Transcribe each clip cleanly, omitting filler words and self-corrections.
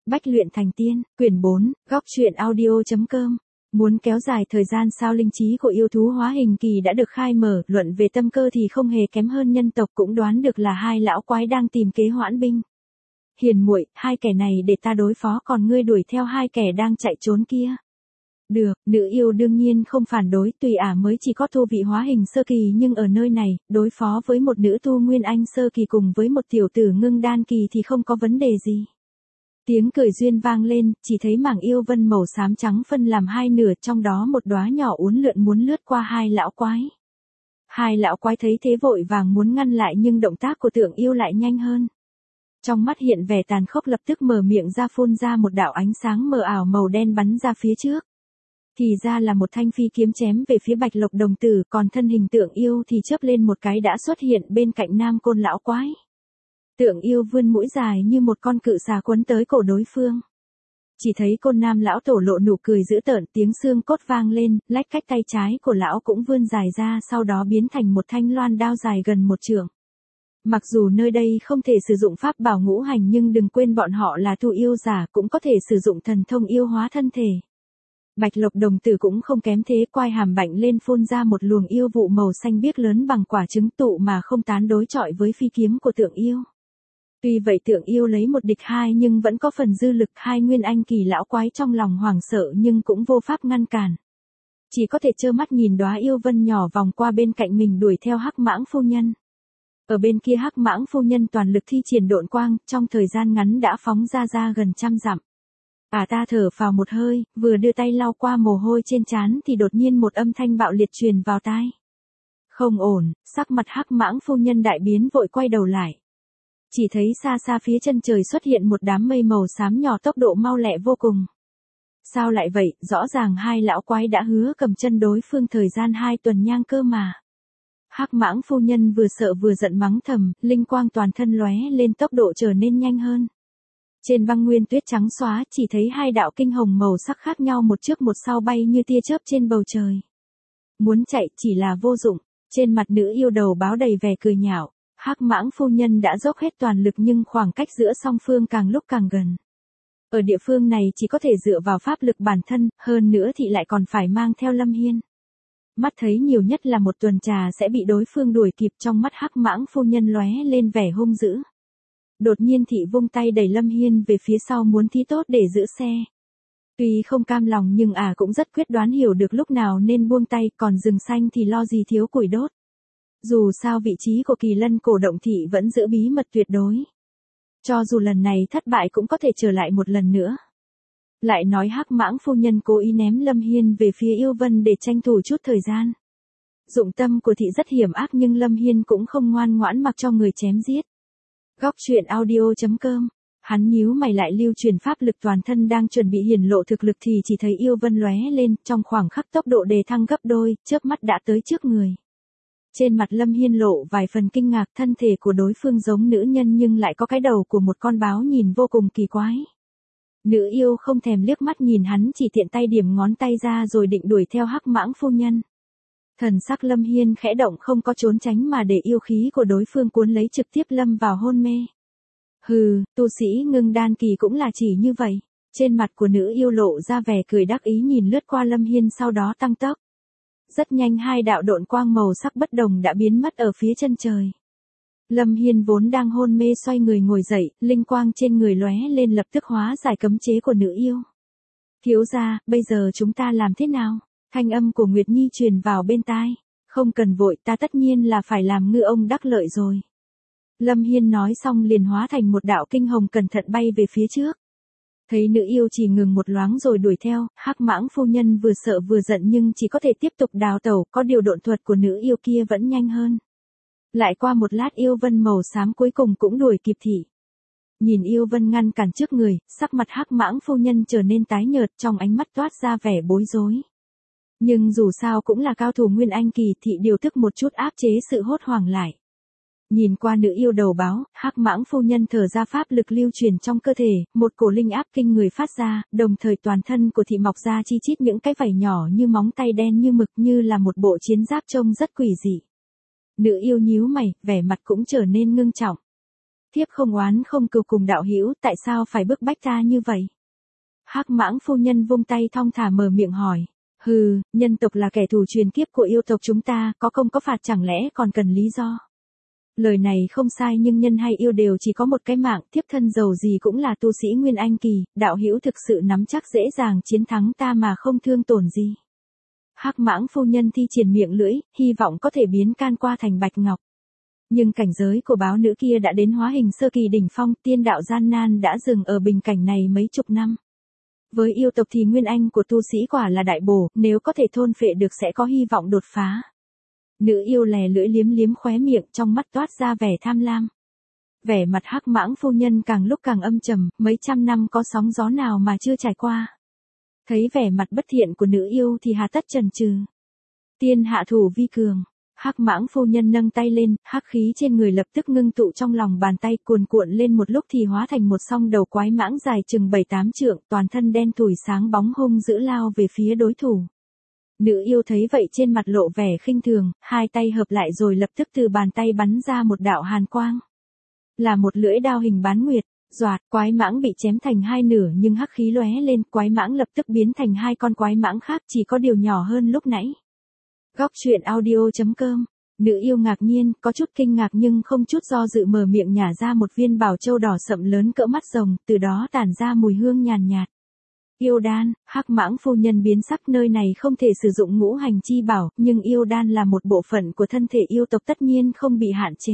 Bách luyện thành tiên, quyển 4, góc truyện audio.com. Muốn kéo dài thời gian sao linh trí của yêu thú hóa hình kỳ đã được khai mở, luận về tâm cơ thì không hề kém hơn nhân tộc, cũng đoán được là hai lão quái đang tìm kế hoãn binh. Hiền muội, hai kẻ này để ta đối phó, còn ngươi đuổi theo hai kẻ đang chạy trốn kia. Được, nữ yêu đương nhiên không phản đối, tùy ả mới chỉ có tu vị hóa hình sơ kỳ, nhưng ở nơi này, đối phó với một nữ tu nguyên anh sơ kỳ cùng với một tiểu tử ngưng đan kỳ thì không có vấn đề gì. Tiếng cười duyên vang lên, chỉ thấy mảng yêu vân màu xám trắng phân làm hai nửa, trong đó một đóa nhỏ uốn lượn muốn lướt qua hai lão quái. Hai lão quái thấy thế vội vàng muốn ngăn lại, nhưng động tác của Tượng Yêu lại nhanh hơn. Trong mắt hiện vẻ tàn khốc, lập tức mở miệng ra phun ra một đạo ánh sáng mờ ảo màu đen bắn ra phía trước. Thì ra là một thanh phi kiếm chém về phía Bạch Lộc đồng tử, còn thân hình Tượng Yêu thì chớp lên một cái đã xuất hiện bên cạnh Nam Côn lão quái. Tượng Yêu vươn mũi dài như một con cự xà quấn tới cổ đối phương. Chỉ thấy Côn Nam lão tổ lộ nụ cười dữ tợn, tiếng xương cốt vang lên, lách cách tay trái của lão cũng vươn dài ra, sau đó biến thành một thanh loan đao dài gần một trượng. Mặc dù nơi đây không thể sử dụng pháp bảo ngũ hành, nhưng đừng quên bọn họ là tu yêu giả, cũng có thể sử dụng thần thông yêu hóa thân thể. Bạch Lộc đồng tử cũng không kém thế, quai hàm bạnh lên phun ra một luồng yêu vụ màu xanh biếc lớn bằng quả trứng tụ mà không tán đối chọi với phi kiếm của Tượng Yêu. Tuy vậy Tượng Yêu lấy một địch hai nhưng vẫn có phần dư lực, hai nguyên anh kỳ lão quái trong lòng hoảng sợ nhưng cũng vô pháp ngăn cản. Chỉ có thể trơ mắt nhìn đóa yêu vân nhỏ vòng qua bên cạnh mình đuổi theo Hắc Mãng phu nhân. Ở bên kia Hắc Mãng phu nhân toàn lực thi triển độn quang, trong thời gian ngắn đã phóng ra gần trăm dặm. Ta thở phào một hơi, vừa đưa tay lau qua mồ hôi trên trán thì đột nhiên một âm thanh bạo liệt truyền vào tai. Không ổn, sắc mặt Hắc Mãng phu nhân đại biến, vội quay đầu lại. Chỉ thấy xa xa phía chân trời xuất hiện một đám mây màu xám nhỏ, tốc độ mau lẹ vô cùng. Sao lại vậy, rõ ràng hai lão quái đã hứa cầm chân đối phương thời gian 2 tuần nhang cơ mà. Hắc Mãng phu nhân vừa sợ vừa giận mắng thầm, linh quang toàn thân lóe lên, tốc độ trở nên nhanh hơn. Trên băng nguyên tuyết trắng xóa, chỉ thấy hai đạo kinh hồng màu sắc khác nhau một trước một sau bay như tia chớp trên bầu trời. Muốn chạy chỉ là vô dụng, trên mặt nữ yêu đầu báo đầy vẻ cười nhạo. Hắc Mãng phu nhân đã dốc hết toàn lực nhưng khoảng cách giữa song phương càng lúc càng gần. Ở địa phương này chỉ có thể dựa vào pháp lực bản thân, hơn nữa thì lại còn phải mang theo Lâm Hiên. Mắt thấy nhiều nhất là một tuần trà sẽ bị đối phương đuổi kịp, trong mắt Hắc Mãng phu nhân lóe lên vẻ hung dữ. Đột nhiên thị vung tay đẩy Lâm Hiên về phía sau, muốn thí tốt để giữ xe. Tuy không cam lòng nhưng cũng rất quyết đoán, hiểu được lúc nào nên buông tay, còn rừng xanh thì lo gì thiếu củi đốt. Dù sao vị trí của Kỳ Lân cổ động thị vẫn giữ bí mật tuyệt đối. Cho dù lần này thất bại cũng có thể trở lại một lần nữa. Lại nói Hắc Mãng phu nhân cố ý ném Lâm Hiên về phía yêu vân để tranh thủ chút thời gian. Dụng tâm của thị rất hiểm ác nhưng Lâm Hiên cũng không ngoan ngoãn mặc cho người chém giết. Góc truyện audio.com. Hắn nhíu mày lại lưu truyền pháp lực toàn thân, đang chuẩn bị hiển lộ thực lực thì chỉ thấy yêu vân lóe lên, trong khoảng khắc tốc độ đề thăng gấp đôi, chớp mắt đã tới trước người. Trên mặt Lâm Hiên lộ vài phần kinh ngạc, thân thể của đối phương giống nữ nhân nhưng lại có cái đầu của một con báo, nhìn vô cùng kỳ quái. Nữ yêu không thèm liếc mắt nhìn hắn, chỉ tiện tay điểm ngón tay ra rồi định đuổi theo Hắc Mãng phu nhân. Thần sắc Lâm Hiên khẽ động, không có trốn tránh mà để yêu khí của đối phương cuốn lấy, trực tiếp lâm vào hôn mê. Hừ, tu sĩ ngưng đan kỳ cũng là chỉ như vậy. Trên mặt của nữ yêu lộ ra vẻ cười đắc ý, nhìn lướt qua Lâm Hiên sau đó tăng tốc. Rất nhanh hai đạo độn quang màu sắc bất đồng đã biến mất ở phía chân trời. Lâm Hiên vốn đang hôn mê xoay người ngồi dậy, linh quang trên người lóe lên lập tức hóa giải cấm chế của nữ yêu. Thiếu gia, bây giờ chúng ta làm thế nào? Thanh âm của Nguyệt Nhi truyền vào bên tai. Không cần vội, ta tất nhiên là phải làm ngư ông đắc lợi rồi. Lâm Hiên nói xong liền hóa thành một đạo kinh hồng cẩn thận bay về phía trước. Thấy nữ yêu chỉ ngừng một loáng rồi đuổi theo, Hắc Mãng phu nhân vừa sợ vừa giận nhưng chỉ có thể tiếp tục đào tẩu, có điều độn thuật của nữ yêu kia vẫn nhanh hơn. Lại qua một lát yêu vân màu xám cuối cùng cũng đuổi kịp thị. Nhìn yêu vân ngăn cản trước người, sắc mặt Hắc Mãng phu nhân trở nên tái nhợt, trong ánh mắt toát ra vẻ bối rối. Nhưng dù sao cũng là cao thủ nguyên anh kỳ, thị điều tức một chút áp chế sự hốt hoảng lại. Nhìn qua nữ yêu đầu báo, Hắc Mãng phu nhân thở ra pháp lực lưu truyền trong cơ thể, một cổ linh áp kinh người phát ra, đồng thời toàn thân của thị mọc ra chi chít những cái vảy nhỏ như móng tay đen như mực, như là một bộ chiến giáp trông rất quỷ dị. Nữ yêu nhíu mày, vẻ mặt cũng trở nên ngưng trọng. Thiếp không oán không cừu cùng đạo hữu, tại sao phải bức bách ta như vậy? Hắc Mãng phu nhân vung tay thong thả mở miệng hỏi. Hừ, nhân tộc là kẻ thù truyền kiếp của yêu tộc chúng ta, có công có phạt chẳng lẽ còn cần lý do? Lời này không sai nhưng nhân hay yêu đều chỉ có một cái mạng, thiếp thân giàu gì cũng là tu sĩ Nguyên Anh kỳ, đạo hữu thực sự nắm chắc dễ dàng chiến thắng ta mà không thương tổn gì. Hắc Mãng phu nhân thi triển miệng lưỡi, hy vọng có thể biến can qua thành bạch ngọc. Nhưng cảnh giới của báo nữ kia đã đến hóa hình sơ kỳ đỉnh phong, tiên đạo gian nan đã dừng ở bình cảnh này mấy chục năm. Với yêu tộc thì Nguyên Anh của tu sĩ quả là đại bổ, nếu có thể thôn phệ được sẽ có hy vọng đột phá. Nữ yêu lè lưỡi liếm liếm khóe miệng, trong mắt toát ra vẻ tham lam. Vẻ mặt Hắc Mãng phu nhân càng lúc càng âm trầm, mấy trăm năm có sóng gió nào mà chưa trải qua. Thấy vẻ mặt bất thiện của nữ yêu thì hà tất chần chừ. Tiên hạ thủ vi cường. Hắc Mãng phu nhân nâng tay lên, hắc khí trên người lập tức ngưng tụ trong lòng bàn tay, cuồn cuộn lên một lúc thì hóa thành một song đầu quái mãng dài chừng 7-8 trượng, toàn thân đen tủi sáng bóng hung dữ lao về phía đối thủ. Nữ yêu thấy vậy trên mặt lộ vẻ khinh thường, hai tay hợp lại rồi lập tức từ bàn tay bắn ra một đạo hàn quang. Là một lưỡi đao hình bán nguyệt, doạt, quái mãng bị chém thành hai nửa nhưng hắc khí lóe lên, quái mãng lập tức biến thành hai con quái mãng khác, chỉ có điều nhỏ hơn lúc nãy. Góc truyện audio.com. Nữ yêu ngạc nhiên, có chút kinh ngạc nhưng không chút do dự mở miệng nhả ra một viên bảo châu đỏ sậm lớn cỡ mắt rồng, từ đó tản ra mùi hương nhàn nhạt. Yêu đan. Hắc Mãng phu nhân biến sắc, nơi này không thể sử dụng ngũ hành chi bảo, nhưng yêu đan là một bộ phận của thân thể yêu tộc tất nhiên không bị hạn chế.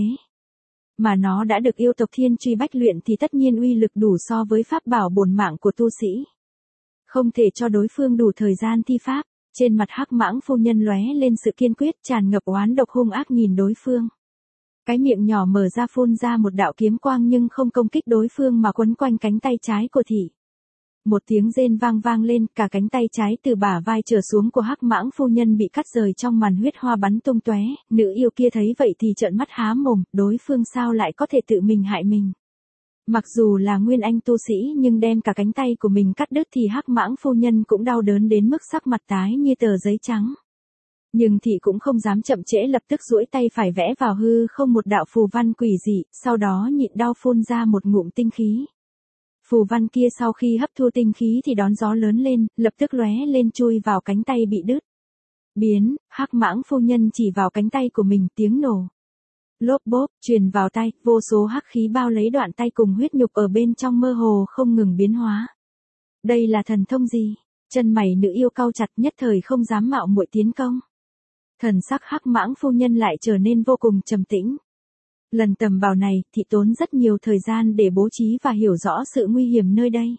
Mà nó đã được yêu tộc thiên truy bách luyện thì tất nhiên uy lực đủ so với pháp bảo bổn mạng của tu sĩ. Không thể cho đối phương đủ thời gian thi pháp. Trên mặt Hắc Mãng phu nhân lóe lên sự kiên quyết, tràn ngập oán độc hung ác nhìn đối phương. Cái miệng nhỏ mở ra phun ra một đạo kiếm quang nhưng không công kích đối phương mà quấn quanh cánh tay trái của thị. Một tiếng rên vang vang lên, cả cánh tay trái từ bả vai trở xuống của Hắc Mãng phu nhân bị cắt rời trong màn huyết hoa bắn tung tóe. Nữ yêu kia thấy vậy thì trợn mắt há mồm, đối phương sao lại có thể tự mình hại mình. Mặc dù là Nguyên Anh tu sĩ nhưng đem cả cánh tay của mình cắt đứt thì Hắc Mãng phu nhân cũng đau đớn đến mức sắc mặt tái như tờ giấy trắng. Nhưng thị cũng không dám chậm trễ, lập tức duỗi tay phải vẽ vào hư không một đạo phù văn quỷ dị, sau đó nhịn đau phun ra một ngụm tinh khí. Phù văn kia sau khi hấp thu tinh khí thì đón gió lớn lên, lập tức lóe lên chui vào cánh tay bị đứt. Biến. Hắc Mãng phu nhân chỉ vào cánh tay của mình, tiếng nổ. Lốp bốp, truyền vào tay, vô số hắc khí bao lấy đoạn tay cùng huyết nhục ở bên trong mơ hồ không ngừng biến hóa. Đây là thần thông gì? Chân mày nữ yêu cau chặt, nhất thời không dám mạo muội tiến công. Thần sắc Hắc Mãng phu nhân lại trở nên vô cùng trầm tĩnh. Lần tầm bảo này, thị tốn rất nhiều thời gian để bố trí và hiểu rõ sự nguy hiểm nơi đây.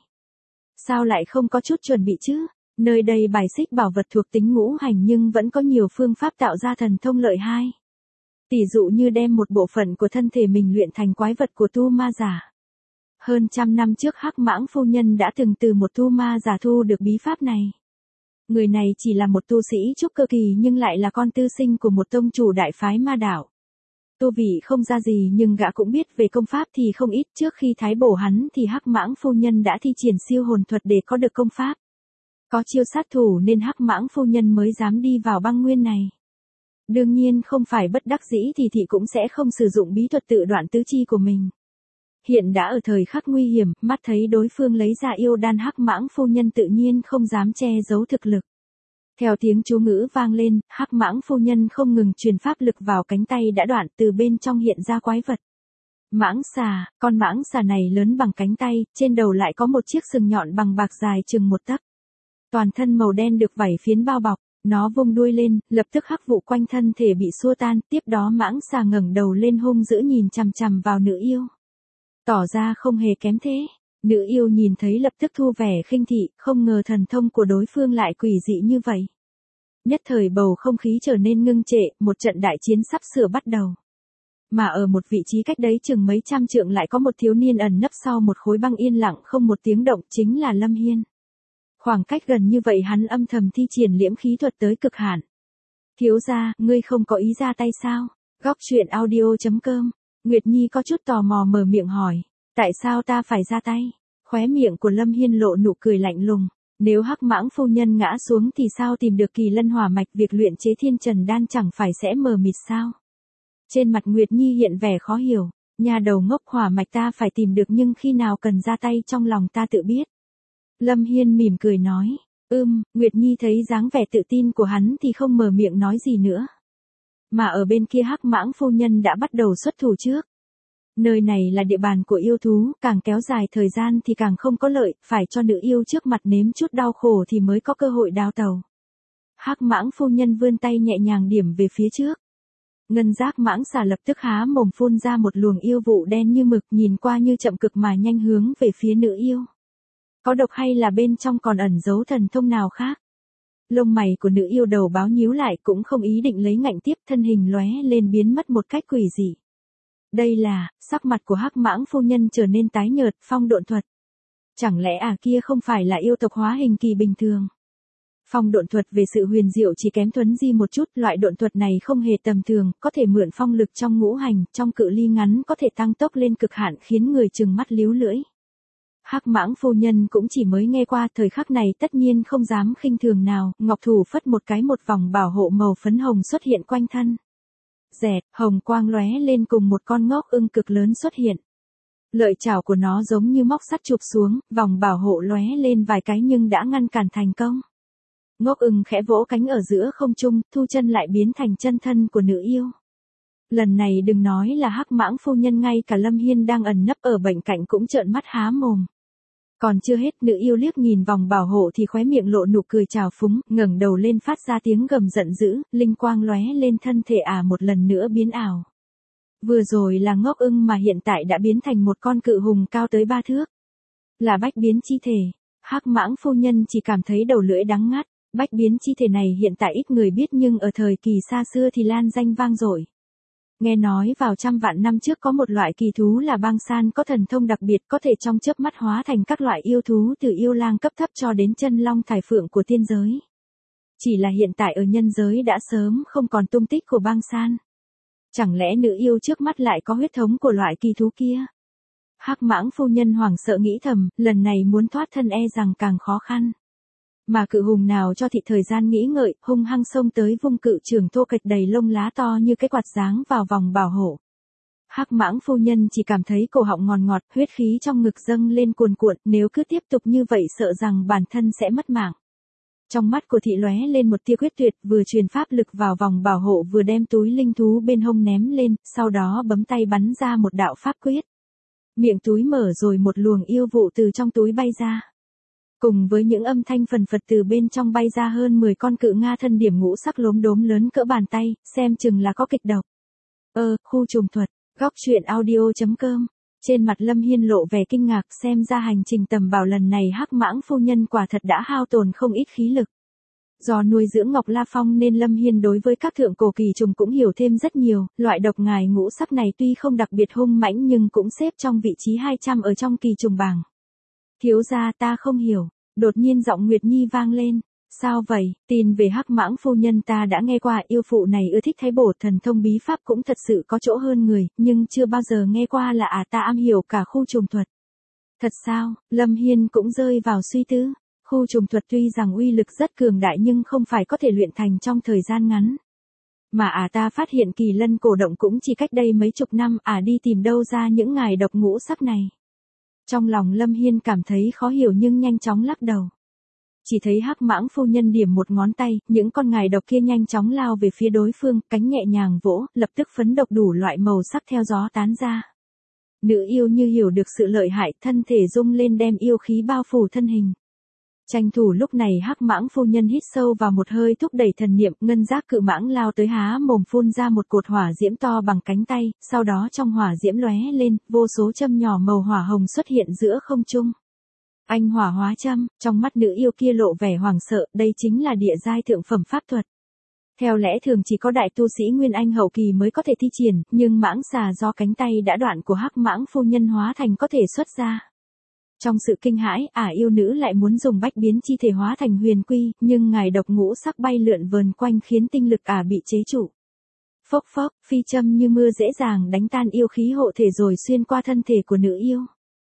Sao lại không có chút chuẩn bị chứ? Nơi đây bài xích bảo vật thuộc tính ngũ hành nhưng vẫn có nhiều phương pháp tạo ra thần thông lợi hai. Tỷ dụ như đem một bộ phận của thân thể mình luyện thành quái vật của tu ma giả. Hơn 100 năm trước Hắc Mãng phu nhân đã từng từ một tu ma giả thu được bí pháp này. Người này chỉ là một tu sĩ trúc cơ kỳ nhưng lại là con tư sinh của một tông chủ đại phái ma đạo. Tu vị không ra gì nhưng gã cũng biết về công pháp thì không ít, trước khi thái bổ hắn thì Hắc Mãng phu nhân đã thi triển siêu hồn thuật để có được công pháp. Có chiêu sát thủ nên Hắc Mãng phu nhân mới dám đi vào băng nguyên này. Đương nhiên không phải bất đắc dĩ thì thị cũng sẽ không sử dụng bí thuật tự đoạn tứ chi của mình. Hiện đã ở thời khắc nguy hiểm, mắt thấy đối phương lấy ra yêu đan, Hắc Mãng phu nhân tự nhiên không dám che giấu thực lực. Theo tiếng chú ngữ vang lên, Hắc Mãng phu nhân không ngừng truyền pháp lực vào cánh tay đã đoạn, từ bên trong hiện ra quái vật. Mãng xà. Con mãng xà này lớn bằng cánh tay, trên đầu lại có một chiếc sừng nhọn bằng bạc dài chừng 1 tấc. Toàn thân màu đen được vảy phiến bao bọc. Nó vung đuôi lên, lập tức hắc vụ quanh thân thể bị xua tan, tiếp đó mãng xà ngẩng đầu lên hung dữ nhìn chằm chằm vào nữ yêu. Tỏ ra không hề kém thế. Nữ yêu nhìn thấy lập tức thu vẻ khinh thị, không ngờ thần thông của đối phương lại quỷ dị như vậy. Nhất thời bầu không khí trở nên ngưng trệ, một trận đại chiến sắp sửa bắt đầu. Mà ở một vị trí cách đấy chừng mấy trăm trượng lại có một thiếu niên ẩn nấp sau một khối băng yên lặng không một tiếng động, chính là Lâm Hiên. Khoảng cách gần như vậy hắn âm thầm thi triển liễm khí thuật tới cực hạn. Thiếu gia, ngươi không có ý ra tay sao? Góc truyện audio.com. Nguyệt Nhi có chút tò mò mở miệng hỏi. Tại sao ta phải ra tay? Khóe miệng của Lâm Hiên lộ nụ cười lạnh lùng. Nếu Hắc Mãng phu nhân ngã xuống thì sao tìm được Kỳ Lân Hỏa Mạch, việc luyện chế Thiên Trần Đan chẳng phải sẽ mờ mịt sao? Trên mặt Nguyệt Nhi hiện vẻ khó hiểu. Nhà đầu ngốc, hỏa mạch ta phải tìm được nhưng khi nào cần ra tay trong lòng ta tự biết. Lâm Hiên mỉm cười nói. Nguyệt Nhi thấy dáng vẻ tự tin của hắn thì không mở miệng nói gì nữa. Mà ở bên kia Hắc Mãng phu nhân đã bắt đầu xuất thủ trước. Nơi này là địa bàn của yêu thú, càng kéo dài thời gian thì càng không có lợi, phải cho nữ yêu trước mặt nếm chút đau khổ thì mới có cơ hội đào tẩu. Hắc Mãng phu nhân vươn tay nhẹ nhàng điểm về phía trước. Ngân giác mãng xà lập tức há mồm phun ra một luồng yêu vụ đen như mực, nhìn qua như chậm cực mà nhanh hướng về phía nữ yêu. Có độc hay là bên trong còn ẩn giấu thần thông nào khác? Lông mày của nữ yêu đầu báo nhíu lại, cũng không ý định lấy ngạnh tiếp, thân hình lóe lên biến mất một cách quỷ dị. Đây là, sắc mặt của Hắc Mãng phu nhân trở nên tái nhợt, phong độn thuật. Chẳng lẽ kia không phải là yêu tộc hóa hình kỳ bình thường? Phong độn thuật về sự huyền diệu chỉ kém Thuấn Di một chút, loại độn thuật này không hề tầm thường, có thể mượn phong lực trong ngũ hành, trong cự ly ngắn có thể tăng tốc lên cực hạn khiến người trừng mắt líu lưỡi. Hắc Mãng phu nhân cũng chỉ mới nghe qua, thời khắc này tất nhiên không dám khinh thường nào, ngọc thủ phất một cái, một vòng bảo hộ màu phấn hồng xuất hiện quanh thân. Dẹt, hồng quang lóe lên cùng một con ngốc ưng cực lớn xuất hiện. Lợi chảo của nó giống như móc sắt chụp xuống, vòng bảo hộ lóe lên vài cái nhưng đã ngăn cản thành công. Ngốc ưng khẽ vỗ cánh ở giữa không trung, thu chân lại biến thành chân thân của nữ yêu. Lần này đừng nói là Hắc Mãng phu nhân, ngay cả Lâm Hiên đang ẩn nấp ở bên cạnh cũng trợn mắt há mồm. Còn chưa hết, nữ yêu liếc nhìn vòng bảo hộ thì khóe miệng lộ nụ cười trào phúng, ngẩng đầu lên phát ra tiếng gầm giận dữ, linh quang lóe lên, thân thể một lần nữa biến ảo. Vừa rồi là ngốc ưng mà hiện tại đã biến thành một con cự hùng cao tới 3 thước. Là bách biến chi thể. Hắc Mãng phu nhân chỉ cảm thấy đầu lưỡi đắng ngắt. Bách biến chi thể này hiện tại ít người biết nhưng ở thời kỳ xa xưa thì lan danh vang dội. Nghe nói vào trăm vạn năm trước có một loại kỳ thú là băng san có thần thông đặc biệt, có thể trong chớp mắt hóa thành các loại yêu thú từ yêu lang cấp thấp cho đến chân long thải phượng của tiên giới. Chỉ là hiện tại ở nhân giới đã sớm không còn tung tích của băng san. Chẳng lẽ nữ yêu trước mắt lại có huyết thống của loại kỳ thú kia? Hắc Mãng phu nhân hoảng sợ nghĩ thầm, lần này muốn thoát thân e rằng càng khó khăn. Mà cự hùng nào cho thị thời gian nghĩ ngợi, hung hăng xông tới vung cự trường thô kệch đầy lông lá to như cái quạt giáng vào vòng bảo hộ. Hắc Mãng phu nhân chỉ cảm thấy cổ họng ngọt ngọt, huyết khí trong ngực dâng lên cuồn cuộn, nếu cứ tiếp tục như vậy sợ rằng bản thân sẽ mất mạng. Trong mắt của thị lóe lên một tia quyết tuyệt, vừa truyền pháp lực vào vòng bảo hộ vừa đem túi linh thú bên hông ném lên, sau đó bấm tay bắn ra một đạo pháp quyết. Miệng túi mở rồi một luồng yêu vụ từ trong túi bay ra. Cùng với những âm thanh phần phật từ bên trong bay ra hơn 10 con cự nga thân điểm ngũ sắc lốm đốm lớn cỡ bàn tay, xem chừng là có kịch độc. Khu trùng thuật, góc truyện audio.com. Trên mặt Lâm Hiên lộ vẻ kinh ngạc, xem ra hành trình tầm bảo lần này Hắc Mãng phu nhân quả thật đã hao tổn không ít khí lực. Do nuôi dưỡng Ngọc La Phong nên Lâm Hiên đối với các thượng cổ kỳ trùng cũng hiểu thêm rất nhiều, loại độc ngài ngũ sắc này tuy không đặc biệt hung mãnh nhưng cũng xếp trong vị trí 200 ở trong kỳ trùng bảng. Thiếu gia, ta không hiểu. Đột nhiên giọng Nguyệt Nhi vang lên. Sao vậy? Tin về Hắc Mãng phu nhân ta đã nghe qua, yêu phụ này ưa thích thái bổ, thần thông bí pháp cũng thật sự có chỗ hơn người, nhưng chưa bao giờ nghe qua là ta am hiểu cả khu trùng thuật. Thật sao? Lâm Hiên cũng rơi vào suy tư. Khu trùng thuật tuy rằng uy lực rất cường đại nhưng không phải có thể luyện thành trong thời gian ngắn. Mà ta phát hiện kỳ lân cổ động cũng chỉ cách đây mấy chục năm, đi tìm đâu ra những ngài độc ngũ sắc này. Trong lòng Lâm Hiên cảm thấy khó hiểu nhưng nhanh chóng lắc đầu. Chỉ thấy Hắc Mãng phu nhân điểm một ngón tay, những con ngài độc kia nhanh chóng lao về phía đối phương, cánh nhẹ nhàng vỗ, lập tức phấn độc đủ loại màu sắc theo gió tán ra. Nữ yêu như hiểu được sự lợi hại, thân thể rung lên đem yêu khí bao phủ thân hình. Tranh thủ lúc này Hắc Mãng phu nhân hít sâu vào một hơi, thúc đẩy thần niệm, ngân giác cự mãng lao tới há mồm phun ra một cột hỏa diễm to bằng cánh tay, sau đó trong hỏa diễm lóe lên, vô số châm nhỏ màu hỏa hồng xuất hiện giữa không trung. Anh hỏa hóa châm, trong mắt nữ yêu kia lộ vẻ hoảng sợ, đây chính là địa giai thượng phẩm pháp thuật. Theo lẽ thường chỉ có đại tu sĩ Nguyên Anh hậu kỳ mới có thể thi triển, nhưng mãng xà do cánh tay đã đoạn của Hắc Mãng phu nhân hóa thành có thể xuất ra. Trong sự kinh hãi, yêu nữ lại muốn dùng bách biến chi thể hóa thành huyền quy, nhưng ngài độc ngũ sắc bay lượn vờn quanh khiến tinh lực bị chế trụ. Phốc phốc, phi châm như mưa dễ dàng đánh tan yêu khí hộ thể rồi xuyên qua thân thể của nữ yêu.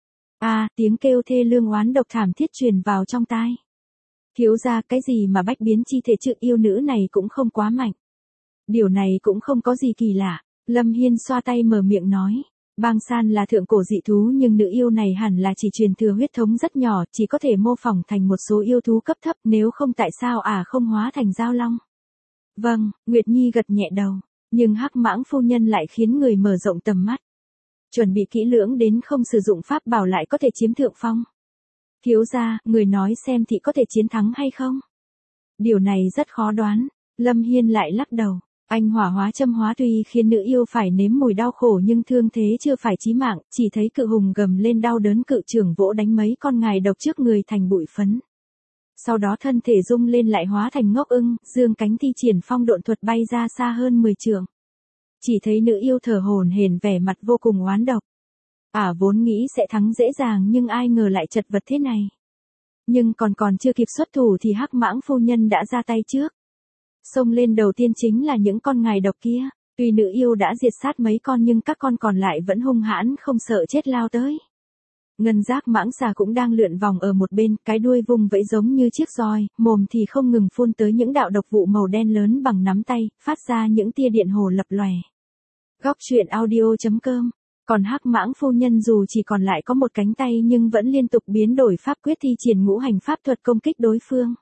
Tiếng kêu thê lương oán độc thảm thiết truyền vào trong tai. Thiếu gia, cái gì mà bách biến chi thể chứ, yêu nữ này cũng không quá mạnh. Điều này cũng không có gì kỳ lạ. Lâm Hiên xoa tay mở miệng nói. Bang San là thượng cổ dị thú nhưng nữ yêu này hẳn là chỉ truyền thừa huyết thống rất nhỏ, chỉ có thể mô phỏng thành một số yêu thú cấp thấp, nếu không tại sao không hóa thành giao long. Vâng, Nguyệt Nhi gật nhẹ đầu, nhưng Hắc Mãng phu nhân lại khiến người mở rộng tầm mắt. Chuẩn bị kỹ lưỡng đến không sử dụng pháp bảo lại có thể chiếm thượng phong. Thiếu gia, người nói xem thị có thể chiến thắng hay không? Điều này rất khó đoán. Lâm Hiên lại lắc đầu. Anh hỏa hóa châm hóa tuy khiến nữ yêu phải nếm mùi đau khổ nhưng thương thế chưa phải chí mạng, chỉ thấy cự hùng gầm lên đau đớn, cự trưởng vỗ đánh mấy con ngài độc trước người thành bụi phấn. Sau đó thân thể rung lên lại hóa thành ngốc ưng, dương cánh thi triển phong độn thuật bay ra xa hơn 10 trượng. Chỉ thấy nữ yêu thở hổn hển, vẻ mặt vô cùng oán độc. Vốn nghĩ sẽ thắng dễ dàng nhưng ai ngờ lại chật vật thế này. Nhưng còn chưa kịp xuất thủ thì Hắc Mãng phu nhân đã ra tay trước. Xông lên đầu tiên chính là những con ngài độc kia. Tuy nữ yêu đã diệt sát mấy con nhưng các con còn lại vẫn hung hãn không sợ chết lao tới. Ngân giác mãng xà cũng đang lượn vòng ở một bên, cái đuôi vung vẫy giống như chiếc roi, mồm thì không ngừng phun tới những đạo độc vụ màu đen lớn bằng nắm tay, phát ra những tia điện hồ lập lòe. Góc truyện audio.com. Còn Hắc Mãng phu nhân dù chỉ còn lại có một cánh tay nhưng vẫn liên tục biến đổi pháp quyết thi triển ngũ hành pháp thuật công kích đối phương.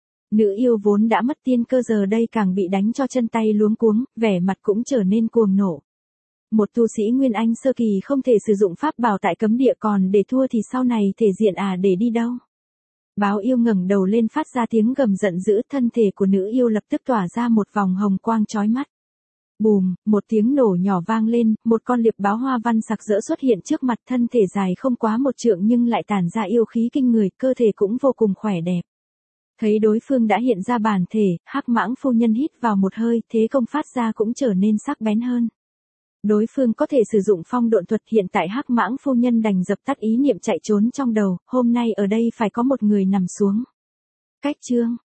Nữ yêu vốn đã mất tiên cơ giờ đây càng bị đánh cho chân tay luống cuống, vẻ mặt cũng trở nên cuồng nộ. Một tu sĩ Nguyên Anh sơ kỳ không thể sử dụng pháp bảo tại cấm địa, còn để thua thì sau này thể diện để đi đâu. Báo yêu ngẩng đầu lên phát ra tiếng gầm giận dữ, thân thể của nữ yêu lập tức tỏa ra một vòng hồng quang chói mắt. Bùm, một tiếng nổ nhỏ vang lên, một con liệp báo hoa văn sặc sỡ xuất hiện trước mặt, thân thể dài không quá 1 trượng nhưng lại tản ra yêu khí kinh người, cơ thể cũng vô cùng khỏe đẹp. Thấy đối phương đã hiện ra bản thể, Hắc Mãng phu nhân hít vào một hơi, thế công phát ra cũng trở nên sắc bén hơn. Đối phương có thể sử dụng phong độn thuật, hiện tại Hắc Mãng phu nhân đành dập tắt ý niệm chạy trốn trong đầu, hôm nay ở đây phải có một người nằm xuống. Cách chương